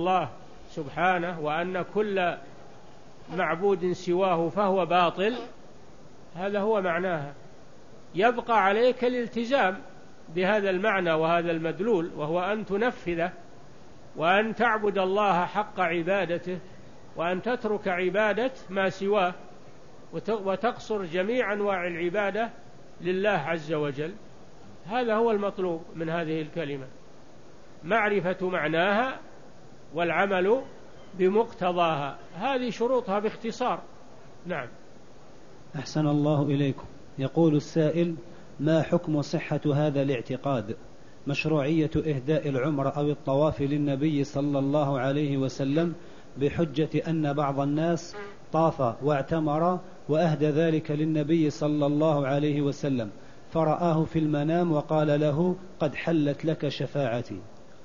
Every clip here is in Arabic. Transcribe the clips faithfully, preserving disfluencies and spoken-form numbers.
الله سبحانه وأن كل معبود سواه فهو باطل، هذا هو معناها. يبقى عليك الالتزام بهذا المعنى وهذا المدلول، وهو أن تنفذه وأن تعبد الله حق عبادته، وأن تترك عبادة ما سواه وتقصر جميع أنواع العبادة لله عز وجل. هذا هو المطلوب من هذه الكلمة، معرفة معناها والعمل بمقتضاها، هذه شروطها باختصار. نعم. أحسن الله إليكم. يقول السائل: ما حكم صحة هذا الاعتقاد؟ مشروعية إهداء العمرة أو الطواف للنبي صلى الله عليه وسلم بحجة أن بعض الناس طاف واعتمر وأهدى ذلك للنبي صلى الله عليه وسلم فرآه في المنام وقال له: قد حلت لك شفاعتي.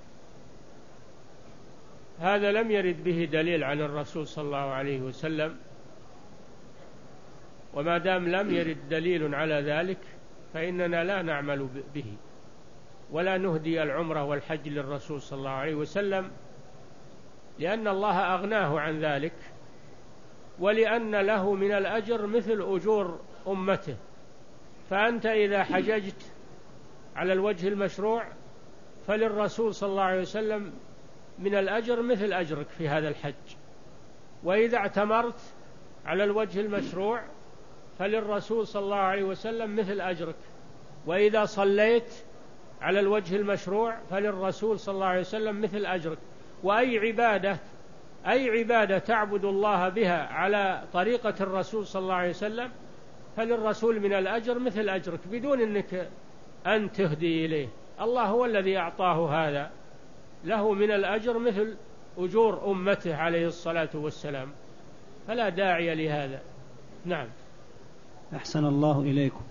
هذا لم يرد به دليل عن الرسول صلى الله عليه وسلم، وما دام لم يرد دليل على ذلك فإننا لا نعمل به ولا نهدي العمرة والحج للرسول صلى الله عليه وسلم، لأن الله أغناه عن ذلك، ولأن له من الأجر مثل أجور أمته. فأنت إذا حججت على الوجه المشروع فللرسول صلى الله عليه وسلم من الأجر مثل أجرك في هذا الحج، وإذا اعتمرت على الوجه المشروع فللرسول صلى الله عليه وسلم مثل أجرك، وإذا صليت على الوجه المشروع فللرسول صلى الله عليه وسلم مثل أجرك. وأي عبادة أي عبادة تعبد الله بها على طريقة الرسول صلى الله عليه وسلم فللرسول من الأجر مثل أجرك بدون أنك أن تهدي إليه. الله هو الذي أعطاه هذا، له من الأجر مثل أجور أمته عليه الصلاة والسلام، فلا داعي لهذا. نعم. أحسن الله إليكم.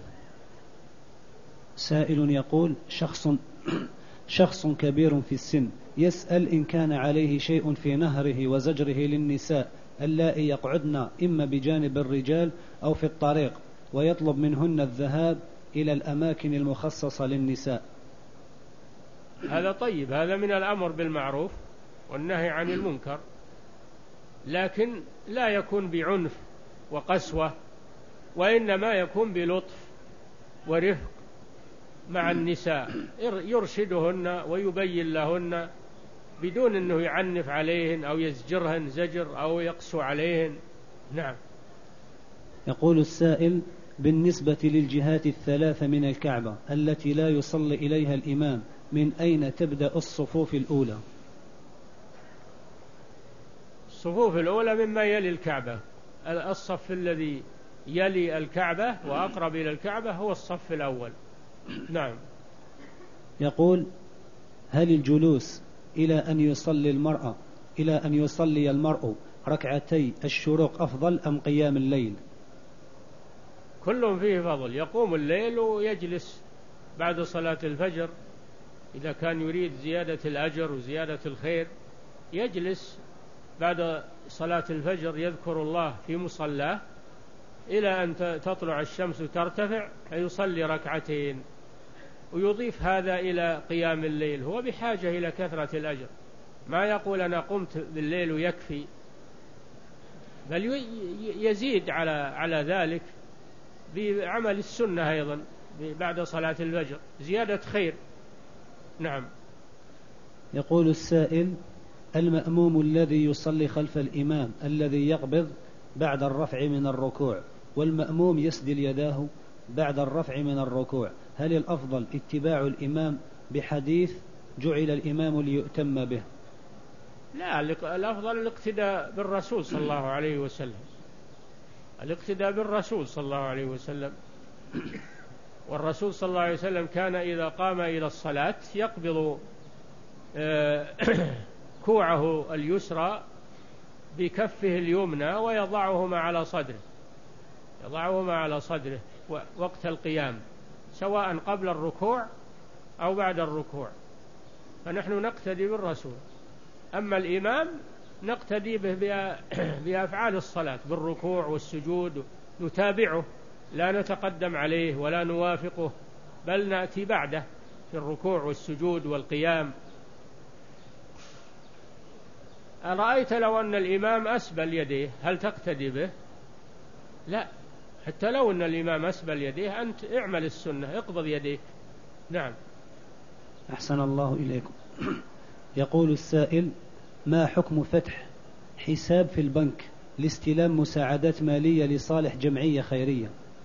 سائل يقول: شخص شخص كبير في السن يسأل إن كان عليه شيء في نهره وزجره للنساء اللائي يقعدن إما بجانب الرجال أو في الطريق، ويطلب منهن الذهاب إلى الأماكن المخصصة للنساء. هذا طيب، هذا من الأمر بالمعروف والنهي عن المنكر، لكن لا يكون بعنف وقسوة، وإنما يكون بلطف ورفق مع النساء، يرشدهن ويبين لهن بدون أنه يعنف عليهن أو يزجرهن زجر أو يقسو عليهن. نعم. يقول السائل: بالنسبة للجهات الثلاث من الكعبة التي لا يصلي إليها الإمام، من أين تبدأ الصفوف الأولى؟ الصفوف الأولى مما يلي الكعبة، الصف الذي يلي الكعبة وأقرب إلى الكعبة هو الصف الأول. نعم. يقول: هل الجلوس إلى أن يصلي المرأة إلى أن يصلي المرء ركعتي الشروق أفضل أم قيام الليل؟ كل فيه فضل، يقوم الليل ويجلس بعد صلاة الفجر إذا كان يريد زيادة الأجر وزيادة الخير، يجلس بعد صلاة الفجر يذكر الله في مصلاه إلى أن تطلع الشمس وترتفع فيصلي ركعتين، ويضيف هذا إلى قيام الليل. هو بحاجة إلى كثرة الأجر، ما يقول أنا قمت بالليل ويكفي، بل يزيد على على ذلك بعمل السنة أيضا بعد صلاة الفجر، زيادة خير. نعم. يقول السائل: المأموم الذي يصلي خلف الإمام الذي يقبض بعد الرفع من الركوع والمأموم يسدل يداه بعد الرفع من الركوع، هل الأفضل اتباع الإمام بحديث جعل الإمام ليؤتم به؟ لا، الأفضل الاقتداء بالرسول صلى الله عليه وسلم، الاقتداء بالرسول صلى الله عليه وسلم. والرسول صلى الله عليه وسلم كان إذا قام إلى الصلاة يقبض كوعه اليسرى بكفه اليمنى ويضعهما على صدره يضعهما على صدره وقت القيام، سواء قبل الركوع أو بعد الركوع، فنحن نقتدي بالرسول. أما الإمام نقتدي به بأفعال الصلاة بالركوع والسجود، نتابعه لا نتقدم عليه ولا نوافقه، بل نأتي بعده في الركوع والسجود والقيام. أرأيت لو أن الإمام أسبل يديه هل تقتدي به؟ لا، حتى لو أن الإمام أسبل يديه أنت اعمل السنة، اقبض يديك. نعم. أحسن الله إليكم. يقول السائل: ما حكم فتح حساب في البنك لاستلام مساعدات مالية لصالح جمعية خيرية؟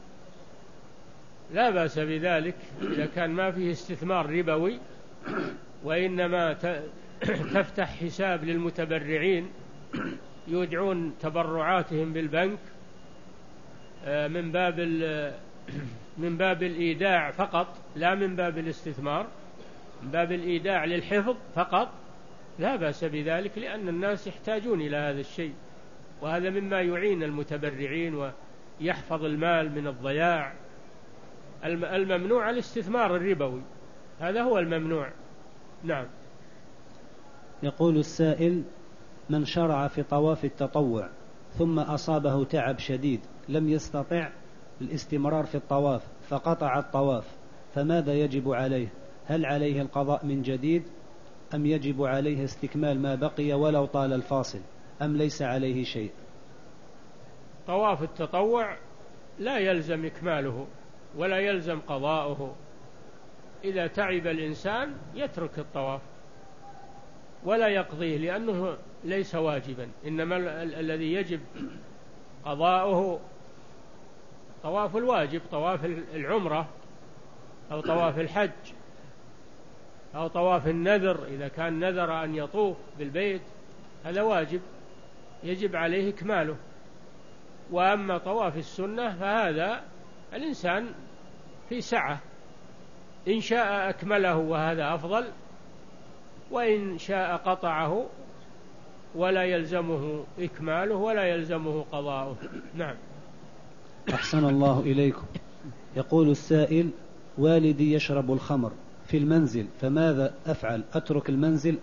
لا بأس بذلك إذا كان ما فيه استثمار ربوي، وإنما تفتح حساب للمتبرعين يودعون تبرعاتهم بالبنك من باب من باب الإيداع فقط، لا من باب الاستثمار، من باب الإيداع للحفظ فقط، لا بأس بذلك، لأن الناس يحتاجون إلى هذا الشيء، وهذا مما يعين المتبرعين ويحفظ المال من الضياع. الممنوع الاستثمار الربوي، هذا هو الممنوع. نعم. يقول السائل: من شرع في طواف التطوع ثم أصابه تعب شديد لم يستطع الاستمرار في الطواف فقطع الطواف، فماذا يجب عليه؟ هل عليه القضاء من جديد أم يجب عليه استكمال ما بقي ولو طال الفاصل، أم ليس عليه شيء؟ طواف التطوع لا يلزم إكماله ولا يلزم قضاؤه. إذا تعب الإنسان يترك الطواف ولا يقضيه، لأنه ليس واجبا، إنما ال- الذي يجب قضاؤه طواف الواجب، طواف العمرة أو طواف الحج أو طواف النذر، إذا كان نذر أن يطوف بالبيت هذا واجب يجب عليه إكماله. وأما طواف السنة فهذا الإنسان في سعة، إن شاء أكمله وهذا أفضل، وإن شاء قطعه ولا يلزمه إكماله ولا يلزمه قضاؤه. نعم. أحسن الله إليكم. يقول السائل: والدي يشرب الخمر في المنزل فماذا أفعل؟ أترك المنزل؟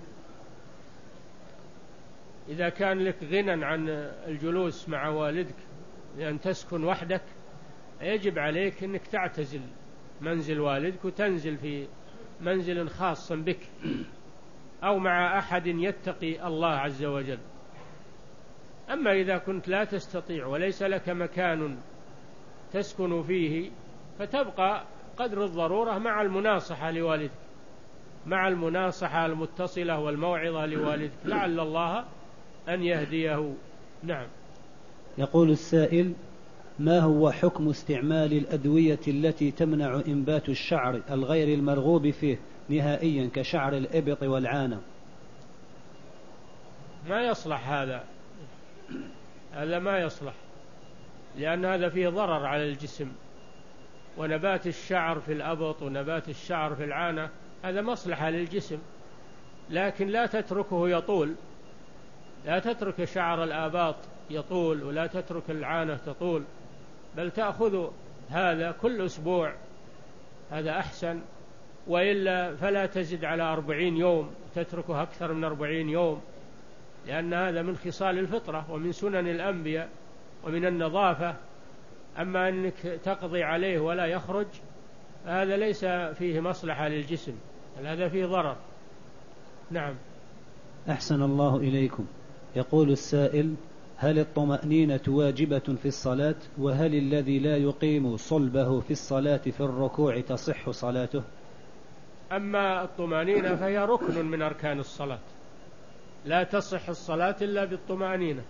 إذا كان لك غنى عن الجلوس مع والدك لأن تسكن وحدك يجب عليك أنك تعتزل منزل والدك وتنزل في منزل خاص بك أو مع أحد يتقي الله عز وجل. أما إذا كنت لا تستطيع وليس لك مكان تسكن فيه فتبقى قدر الضرورة مع المناصحة لوالدك، مع المناصحة المتصلة والموعظة لوالدك، لعل الله أن يهديه. نعم. يقول السائل: ما هو حكم استعمال الأدوية التي تمنع إنبات الشعر الغير المرغوب فيه نهائيا كشعر الإبط والعانة؟ ما يصلح هذا، هذا ما يصلح، لأن هذا فيه ضرر على الجسم، ونبات الشعر في الأبط ونبات الشعر في العانة هذا مصلحة للجسم، لكن لا تتركه يطول، لا تترك شعر الآباط يطول ولا تترك العانة تطول، بل تأخذ هذا كل أسبوع، هذا أحسن، وإلا فلا تزد على أربعين يوم، تتركه أكثر من أربعين يوم، لأن هذا من خصال الفطرة ومن سنن الأنبياء ومن النظافة. أما أنك تقضي عليه ولا يخرج هذا ليس فيه مصلحة للجسم، بل هذا فيه ضرر. نعم. أحسن الله إليكم. يقول السائل: هل الطمأنينة واجبة في الصلاة؟ وهل الذي لا يقيم صلبه في الصلاة في الركوع تصح صلاته؟ أما الطمأنينة فهي ركن من أركان الصلاة، لا تصح الصلاة إلا بالطمأنينة،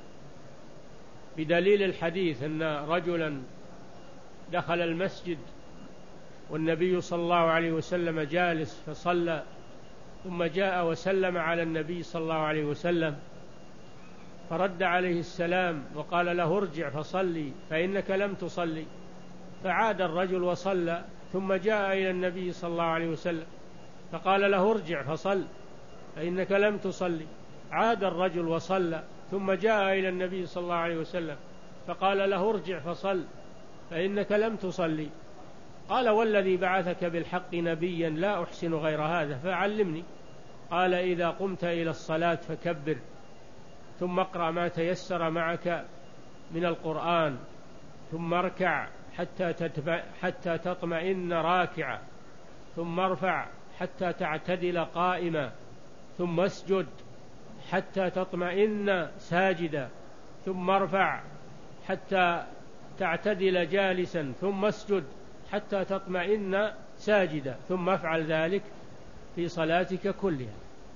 بدليل الحديث أن رجلا دخل المسجد والنبي صلى الله عليه وسلم جالس فصلى، ثم جاء وسلم على النبي صلى الله عليه وسلم فرد عليه السلام وقال له: ارجع فصلي فإنك لم تصلي. فعاد الرجل وصلى، ثم جاء إلى النبي صلى الله عليه وسلم فقال له: ارجع فصل فإنك لم تصلي. عاد الرجل وصلى، ثم جاء إلى النبي صلى الله عليه وسلم فقال له: ارجع فصل فإنك لم تصلي. قال: والذي بعثك بالحق نبيا لا أحسن غير هذا فعلمني. قال: إذا قمت إلى الصلاة فكبر، ثم اقرأ ما تيسر معك من القرآن، ثم اركع حتى حتى تطمئن راكعا، ثم ارفع حتى تعتدل قائما، ثم اسجد حتى تطمئن ساجدا، ثم ارفع حتى تعتدل جالسا، ثم اسجد حتى تطمئن ساجدا، ثم افعل ذلك في صلاتك كلها.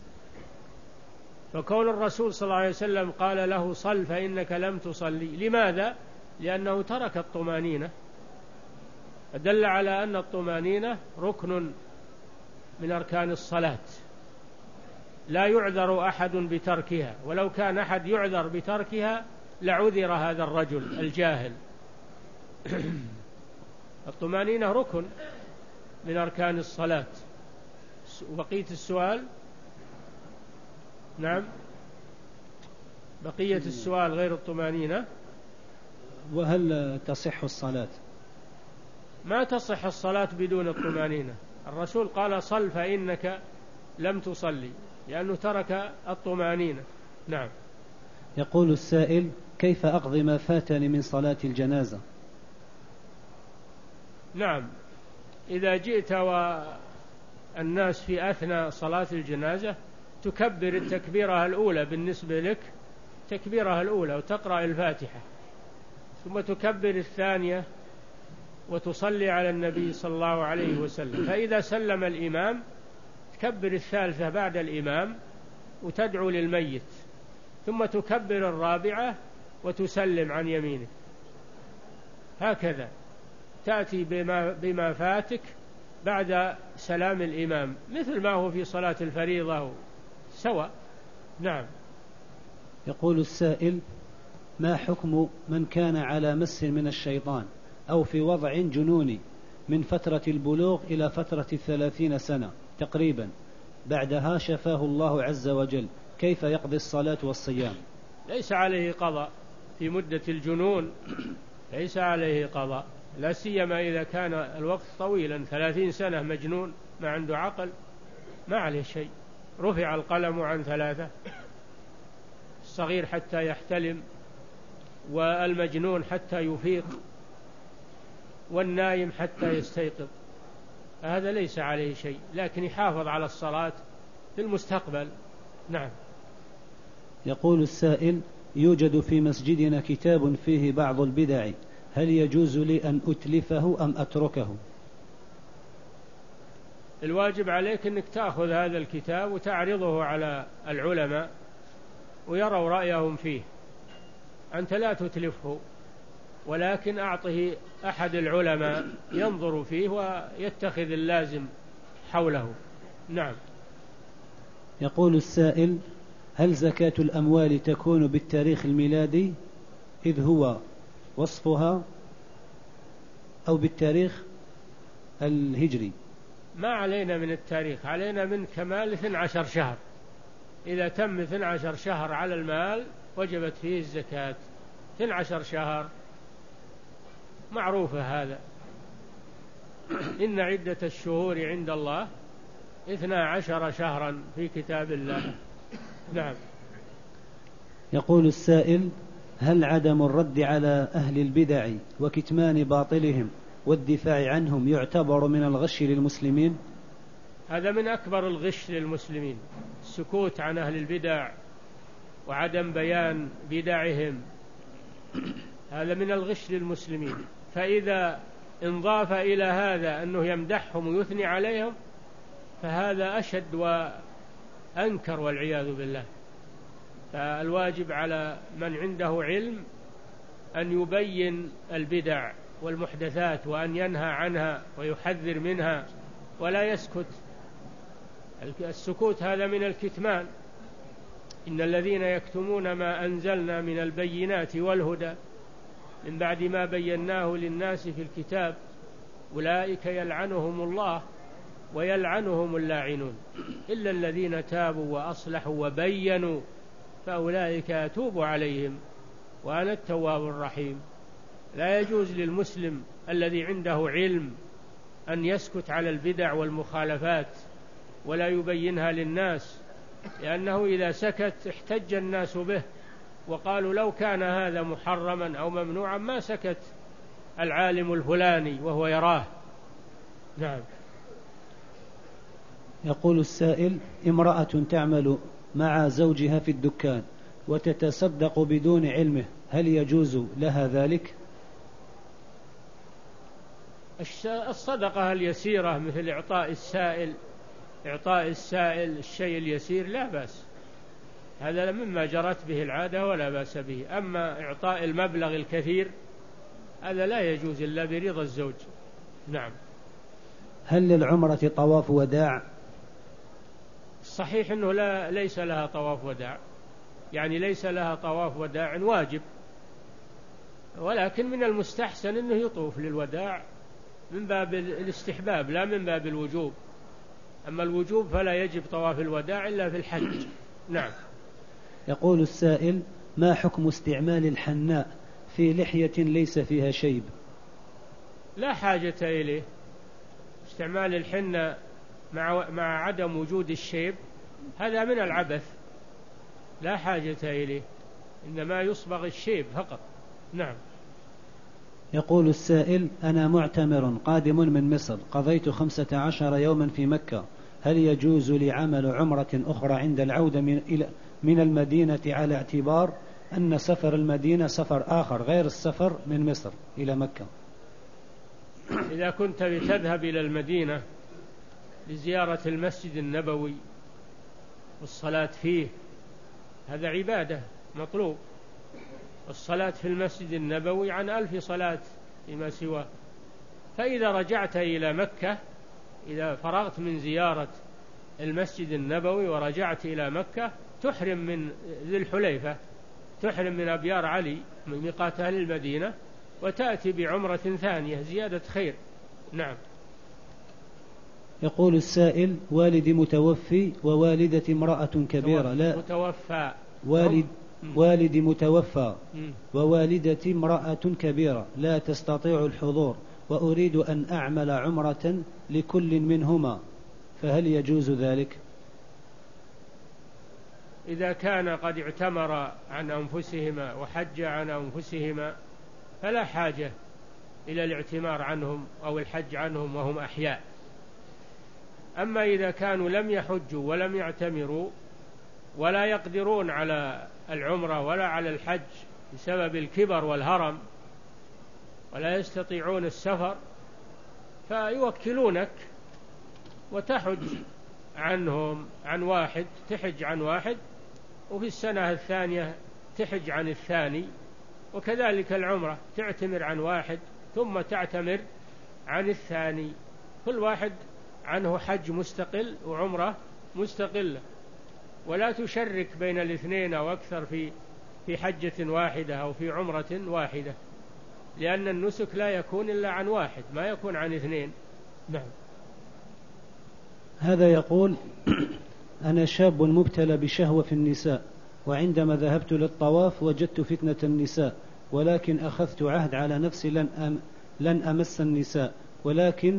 فكون الرسول صلى الله عليه وسلم قال له صل فإنك لم تصلي، لماذا؟ لأنه ترك الطمانينة، دل على أن الطمانينة ركن من أركان الصلاة، لا يعذر أحد بتركها، ولو كان أحد يعذر بتركها لعذر هذا الرجل الجاهل. الطمانينة ركن من أركان الصلاة. بقية السؤال؟ نعم، بقية السؤال غير الطمانينة. وهل تصح الصلاة؟ ما تصح الصلاة بدون الطمانينة. الرسول قال صل فإنك لم تصلي، لأنه ترك الطمانينة. نعم. يقول السائل: كيف أقضي ما فاتني من صلاة الجنازة؟ نعم، إذا جئت والناس في أثناء صلاة الجنازة تكبر التكبيرة الأولى بالنسبة لك، تكبيرها الأولى، وتقرأ الفاتحة، ثم تكبر الثانية وتصلي على النبي صلى الله عليه وسلم. فإذا سلم الإمام تكبر الثالثة بعد الإمام وتدعو للميت، ثم تكبر الرابعة وتسلم عن يمينك. هكذا تأتي بما, بما فاتك بعد سلام الإمام، مثل ما هو في صلاة الفريضة سواء. نعم. يقول السائل: ما حكم من كان على مس من الشيطان أو في وضع جنوني من فترة البلوغ إلى فترة الثلاثين سنة تقريبا، بعدها شفاه الله عز وجل، كيف يقضي الصلاة والصيام؟ ليس عليه قضاء في مدة الجنون، ليس عليه قضاء، لا سيما إذا كان الوقت طويلا، ثلاثين سنة مجنون ما عنده عقل، ما عليه شيء. رفع القلم عن ثلاثة: الصغير حتى يحتلم، والمجنون حتى يفيق، والنايم حتى يستيقظ. هذا ليس عليه شيء، لكن يحافظ على الصلاة في المستقبل. نعم. يقول السائل: يوجد في مسجدنا كتاب فيه بعض البدع، هل يجوز لي أن أتلفه أم أتركه؟ الواجب عليك أنك تأخذ هذا الكتاب وتعرضه على العلماء ويروا رأيهم فيه. أنت لا تتلفه، ولكن أعطه أحد العلماء ينظر فيه ويتخذ اللازم حوله. نعم. يقول السائل: هل زكاة الأموال تكون بالتاريخ الميلادي إذ هو وصفها، أو بالتاريخ الهجري؟ ما علينا من التاريخ، علينا من كمال اثني عشر شهر. إذا تم اثني عشر شهر على المال وجبت فيه الزكاة. اثني عشر شهر معروفة هذا. إن عدة الشهور عند الله اثنا عشر شهرا في كتاب الله. نعم. يقول السائل: هل عدم الرد على أهل البدع وكتمان باطلهم والدفاع عنهم يعتبر من الغش للمسلمين؟ هذا من أكبر الغش للمسلمين، السكوت عن أهل البدع وعدم بيان بدعهم، هذا من الغش للمسلمين. فإذا انضاف إلى هذا أنه يمدحهم ويثني عليهم فهذا أشد وأنكر والعياذ بالله. فالواجب على من عنده علم أن يبين البدع والمحدثات وأن ينهى عنها ويحذر منها ولا يسكت. السكوت هذا من الكتمان. إن الذين يكتمون ما أنزلنا من البينات والهدى من بعد ما بيناه للناس في الكتاب أولئك يلعنهم الله ويلعنهم اللاعنون إلا الذين تابوا وأصلحوا وبينوا فأولئك أتوب عليهم وأنا التواب الرحيم. لا يجوز للمسلم الذي عنده علم أن يسكت على البدع والمخالفات ولا يبينها للناس، لأنه إذا سكت احتج الناس به وقالوا لو كان هذا محرما أو ممنوعا ما سكت العالم الفلاني وهو يراه. نعم. يقول السائل: امرأة تعمل مع زوجها في الدكان وتتصدق بدون علمه، هل يجوز لها ذلك؟ الصدقة اليسيرة مثل إعطاء السائل إعطاء السائل الشيء اليسير لا بأس، هذا مما جرت به العادة ولا بأس به. أما إعطاء المبلغ الكثير هذا لا يجوز إلا برضا الزوج. نعم. هل للعمرة طواف وداع؟ الصحيح أنه لا ليس لها طواف وداع، يعني ليس لها طواف وداع واجب، ولكن من المستحسن أنه يطوف للوداع من باب الاستحباب لا من باب الوجوب. أما الوجوب فلا يجب طواف الوداع إلا في الحج. نعم. يقول السائل: ما حكم استعمال الحناء في لحية ليس فيها شيب؟ لا حاجة إليه. استعمال الحنة مع مع عدم وجود الشيب هذا من العبث، لا حاجة إليه، إنما يصبغ الشيب فقط. نعم. يقول السائل: أنا معتمر قادم من مصر، قضيت خمسة عشر يوما في مكة، هل يجوز لي عمل عمرة أخرى عند العودة من, إلى من المدينة على اعتبار أن سفر المدينة سفر آخر غير السفر من مصر إلى مكة؟ إذا كنت بتذهب إلى المدينة لزيارة المسجد النبوي والصلاة فيه هذا عبادة مطلوب، الصلاة في المسجد النبوي عن ألف صلاة فيما سواه. فإذا رجعت إلى مكة، إذا فرغت من زيارة المسجد النبوي ورجعت إلى مكة، تحرم من ذي الحليفة، تحرم من أبيار علي من ميقات أهل المدينة، وتأتي بعمرة ثانية زيادة خير. نعم. يقول السائل: والدي متوفي ووالدتي امرأة كبيرة لا متوفى والد والدي متوفى ووالدتي امرأة كبيرة لا تستطيع الحضور، وأريد أن أعمل عمرة لكل منهما، فهل يجوز ذلك؟ إذا كان قد اعتمر عن أنفسهما وحج عن أنفسهما فلا حاجة إلى الاعتمار عنهم أو الحج عنهم وهم أحياء. أما إذا كانوا لم يحجوا ولم يعتمروا ولا يقدرون على العمرة ولا على الحج بسبب الكبر والهرم ولا يستطيعون السفر، فيوكلونك وتحج عنهم عن واحد، تحج عن واحد، وفي السنة الثانية تحج عن الثاني، وكذلك العمرة تعتمر عن واحد ثم تعتمر عن الثاني، كل واحد عنه حج مستقل وعمرة مستقلة، ولا تشرك بين الاثنين أو أكثر في في حجة واحدة أو في عمرة واحدة، لأن النسك لا يكون إلا عن واحد، ما يكون عن اثنين. نعم. هذا يقول: أنا شاب مبتلى بشهوة في النساء، وعندما ذهبت للطواف وجدت فتنة النساء، ولكن أخذت عهد على نفسي لن أم لن أمس النساء، ولكن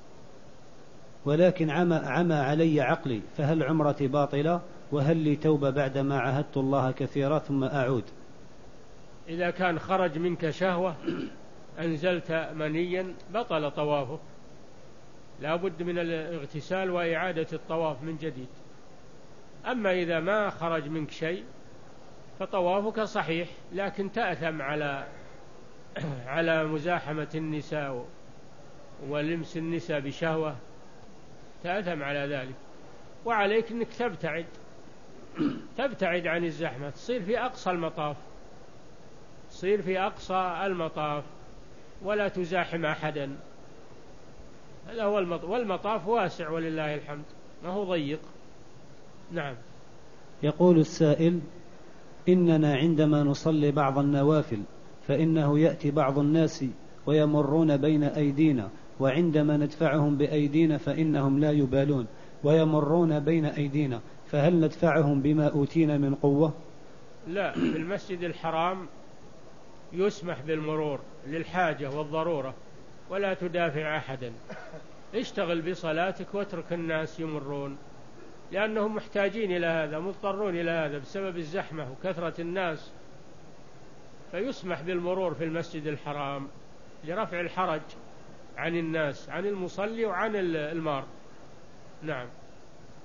ولكن عمى عمى علي عقلي، فهل عمرتي باطلة؟ وهل لي توبة بعدما عهدت الله كثيرا ثم أعود؟ إذا كان خرج منك شهوة أنزلت منيا بطل طوافه، لا بد من الاغتسال وإعادة الطواف من جديد. أما إذا ما خرج منك شيء فطوافك صحيح، لكن تأثم على على مزاحمة النساء ولمس النساء بشهوة، تأثم على ذلك، وعليك أنك تبتعد تبتعد عن الزحمة، تصير في أقصى المطاف تصير في أقصى المطاف ولا تزاحم أحدا. هذا هو المطاف، والمطاف واسع ولله الحمد، ما هو ضيق. نعم. يقول السائل: إننا عندما نصلي بعض النوافل فإنه يأتي بعض الناس ويمرون بين أيدينا، وعندما ندفعهم بأيدينا فإنهم لا يبالون ويمرون بين أيدينا، فهل ندفعهم بما أوتينا من قوة؟ لا، في المسجد الحرام يسمح بالمرور للحاجة والضرورة، ولا تدافع أحدا، اشتغل بصلاتك واترك الناس يمرون، لأنهم محتاجين إلى هذا، مضطرون إلى هذا بسبب الزحمة وكثرة الناس، فيسمح بالمرور في المسجد الحرام لرفع الحرج عن الناس، عن المصلي وعن المار. نعم.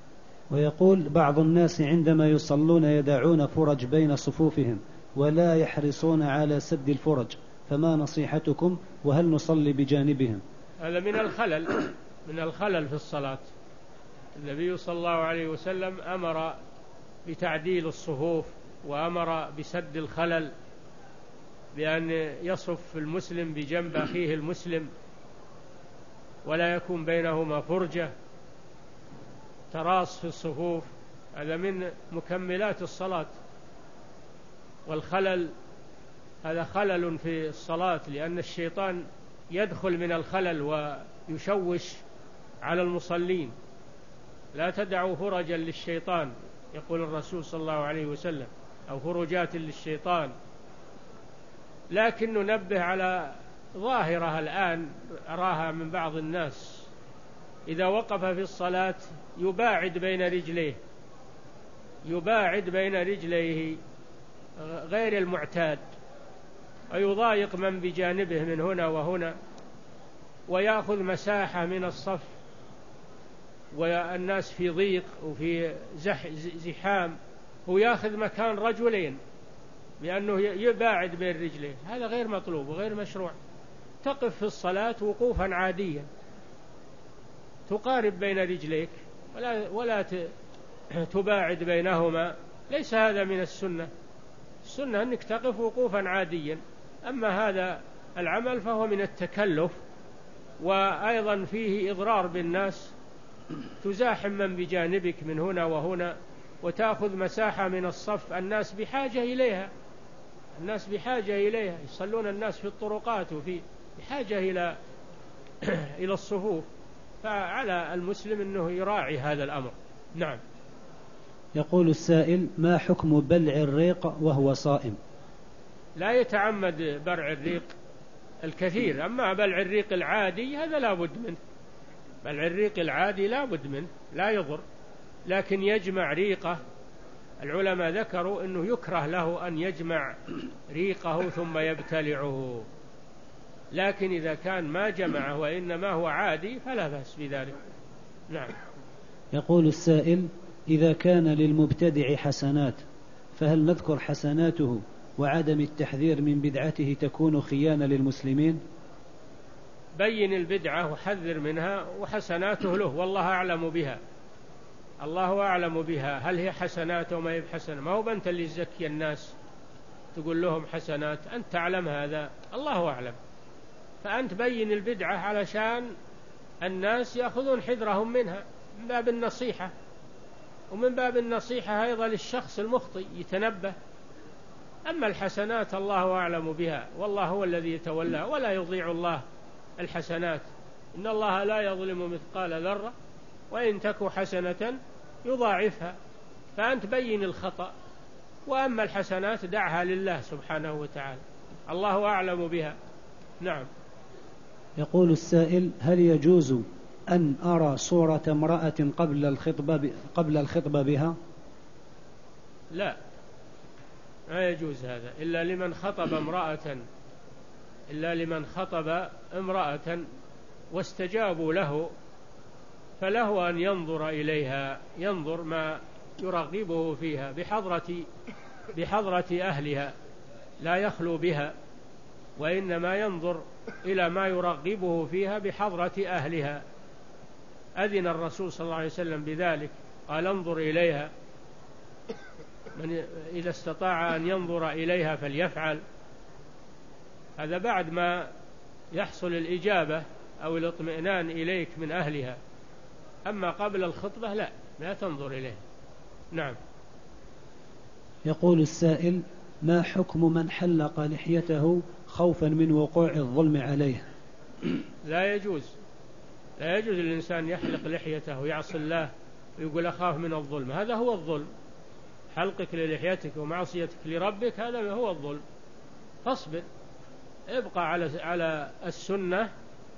ويقول بعض الناس عندما يصلون يدعون فرج بين صفوفهم ولا يحرصون على سد الفرج، فما نصيحتكم وهل نصلي بجانبهم؟ هذا من الخلل من الخلل في الصلاة. النبي صلى الله عليه وسلم أمر بتعديل الصفوف وأمر بسد الخلل، بأن يصف المسلم بجنب أخيه المسلم ولا يكون بينهما فرجة تراص في الصفوف. هذا من مكملات الصلاة. والخلل هذا خلل في الصلاة، لأن الشيطان يدخل من الخلل ويشوش على المصلين. لا تدعوا فرجا للشيطان، يقول الرسول صلى الله عليه وسلم، أو فرجات للشيطان. لكن ننبه على ظاهرة الآن أراها من بعض الناس، إذا وقف في الصلاة يباعد بين رجليه يباعد بين رجليه غير المعتاد، ويضايق من بجانبه من هنا وهنا، ويأخذ مساحة من الصف، والناس في ضيق وفي زح زحام، ويأخذ مكان رجلين بأنه يباعد بين رجليه. هذا غير مطلوب وغير مشروع. تقف في الصلاة وقوفا عاديا، تقارب بين رجليك ولا, ولا تباعد بينهما. ليس هذا من السنة. السنة أنك تقف وقوفا عاديا. أما هذا العمل فهو من التكلف، وأيضا فيه إضرار بالناس. تزاحم من بجانبك من هنا وهنا، وتأخذ مساحة من الصف. الناس بحاجة إليها الناس بحاجة إليها يصلون الناس في الطرقات وفي بحاجة إلى إلى الصفوف. فعلى المسلم أنه يراعي هذا الأمر. نعم. يقول السائل: ما حكم بلع الريق وهو صائم؟ لا يتعمد بلع الريق الكثير. أما بلع الريق العادي هذا لا بد منه. بلع الريق العادي لا بد منه، لا يضر. لكن يجمع ريقه، العلماء ذكروا أنه يكره له أن يجمع ريقه ثم يبتلعه. لكن إذا كان ما جمعه وإنما هو عادي فلا بأس بذلك. نعم. يقول السائل: إذا كان للمبتدع حسنات فهل نذكر حسناته وعدم التحذير من بدعته تكون خيانة للمسلمين؟ بين البدعة وحذر منها، وحسناته له والله أعلم بها. الله أعلم بها، هل هي حسنات وما هي بحسنة. ما هو أنت اللي تزكي الناس تقول لهم حسنات، أنت تعلم هذا، الله أعلم. فأنت بين البدعة علشان الناس يأخذون حذرهم منها، من باب النصيحة، ومن باب النصيحة أيضا للشخص المخطئ يتنبه. أما الحسنات الله أعلم بها، والله هو الذي يتولى، ولا يضيع الله الحسنات. إن الله لا يظلم مثقال ذرة وإن تك حسنة يضاعفها. فأنت بين الخطأ، وأما الحسنات دعها لله سبحانه وتعالى، الله أعلم بها. نعم. يقول السائل: هل يجوز أن أرى صورة امرأة قبل الخطبة قبل الخطبة بها؟ لا، لا يجوز هذا إلا لمن خطب امرأة إلا لمن خطب امرأة واستجابوا له، فله أن ينظر إليها، ينظر ما يرغبه فيها بحضرة بحضرة أهلها، لا يخلو بها، وإنما ينظر إلى ما يرغبه فيها بحضرة أهلها. أذن الرسول صلى الله عليه وسلم بذلك، قال: انظر إليها، من إذا استطاع أن ينظر إليها فليفعل. هذا بعد ما يحصل الإجابة أو الاطمئنان إليك من أهلها. أما قبل الخطبة لا لا تنظر إليها. نعم. يقول السائل: ما حكم من حلق لحيته خوفا من وقوع الظلم عليه؟ لا يجوز لا يجوز للإنسان يحلق لحيته ويعصي الله ويقول أخاف من الظلم. هذا هو الظلم. حلقك للحيتك ومعصيتك لربك هذا هو الظلم. فاصبر، ابقى على على السنة،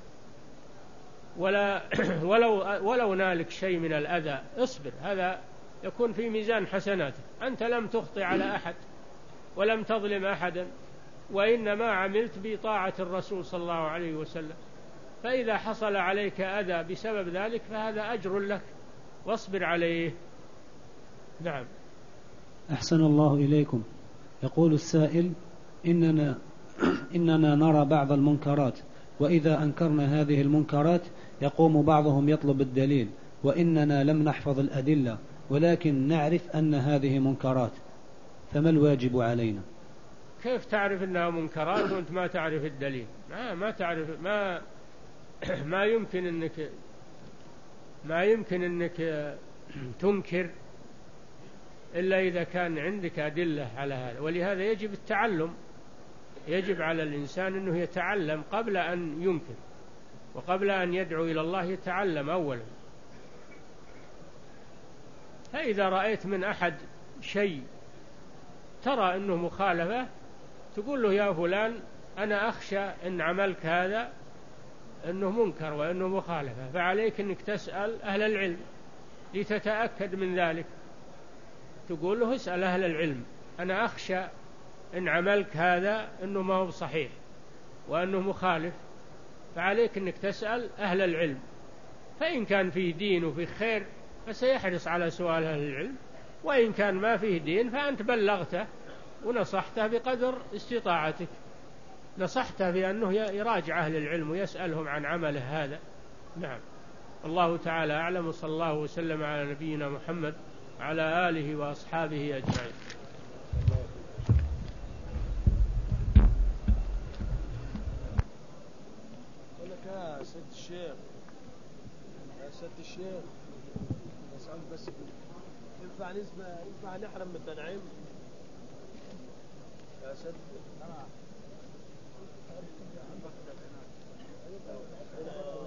ولا ولو ولو نالك شيء من الأذى اصبر، هذا يكون في ميزان حسناتك. أنت لم تخطئ على أحد ولم تظلم أحدا، وإنما عملت بطاعة الرسول صلى الله عليه وسلم. فإذا حصل عليك أذى بسبب ذلك فهذا أجر لك، واصبر عليه. نعم. أحسن الله إليكم. يقول السائل: إننا, إننا نرى بعض المنكرات، وإذا أنكرنا هذه المنكرات يقوم بعضهم يطلب الدليل، وإننا لم نحفظ الأدلة، ولكن نعرف أن هذه منكرات، فما الواجب علينا؟ كيف تعرف أنها منكرات وأنت ما تعرف الدليل؟ ما ما تعرف، ما ما يمكن أنك ما يمكن أنك تنكر إلا إذا كان عندك أدلة على هذا. ولهذا يجب التعلم، يجب على الإنسان أنه يتعلم قبل أن ينكر، وقبل أن يدعو إلى الله يتعلم أولا. فإذا رأيت من أحد شيء ترى أنه مخالفة، تقول له: يا فلان، أنا أخشى أن عملك هذا أنه منكر وأنه مخالفة، فعليك أنك تسأل أهل العلم لتتأكد من ذلك. تقول له: اسأل أهل العلم، أنا أخشى أن عملك هذا أنه ما هو صحيح وأنه مخالف، فعليك أنك تسأل أهل العلم. فإن كان فيه دين وفيه خير فسيحرص على سؤال أهل العلم، وإن كان ما فيه دين فأنت بلغته ونصحته بقدر استطاعتك، نصحته بأنه يراجع أهل العلم ويسألهم عن عمله هذا. نعم. الله تعالى أعلم، وصلى الله وسلم على نبينا محمد وعلى آله وأصحابه أجمعين. يا سيد الشيخ، يا سيد الشيخ، أسألك بس، ينفع نسمع ينفع نحرم من التنعيم يا سيد؟ أنا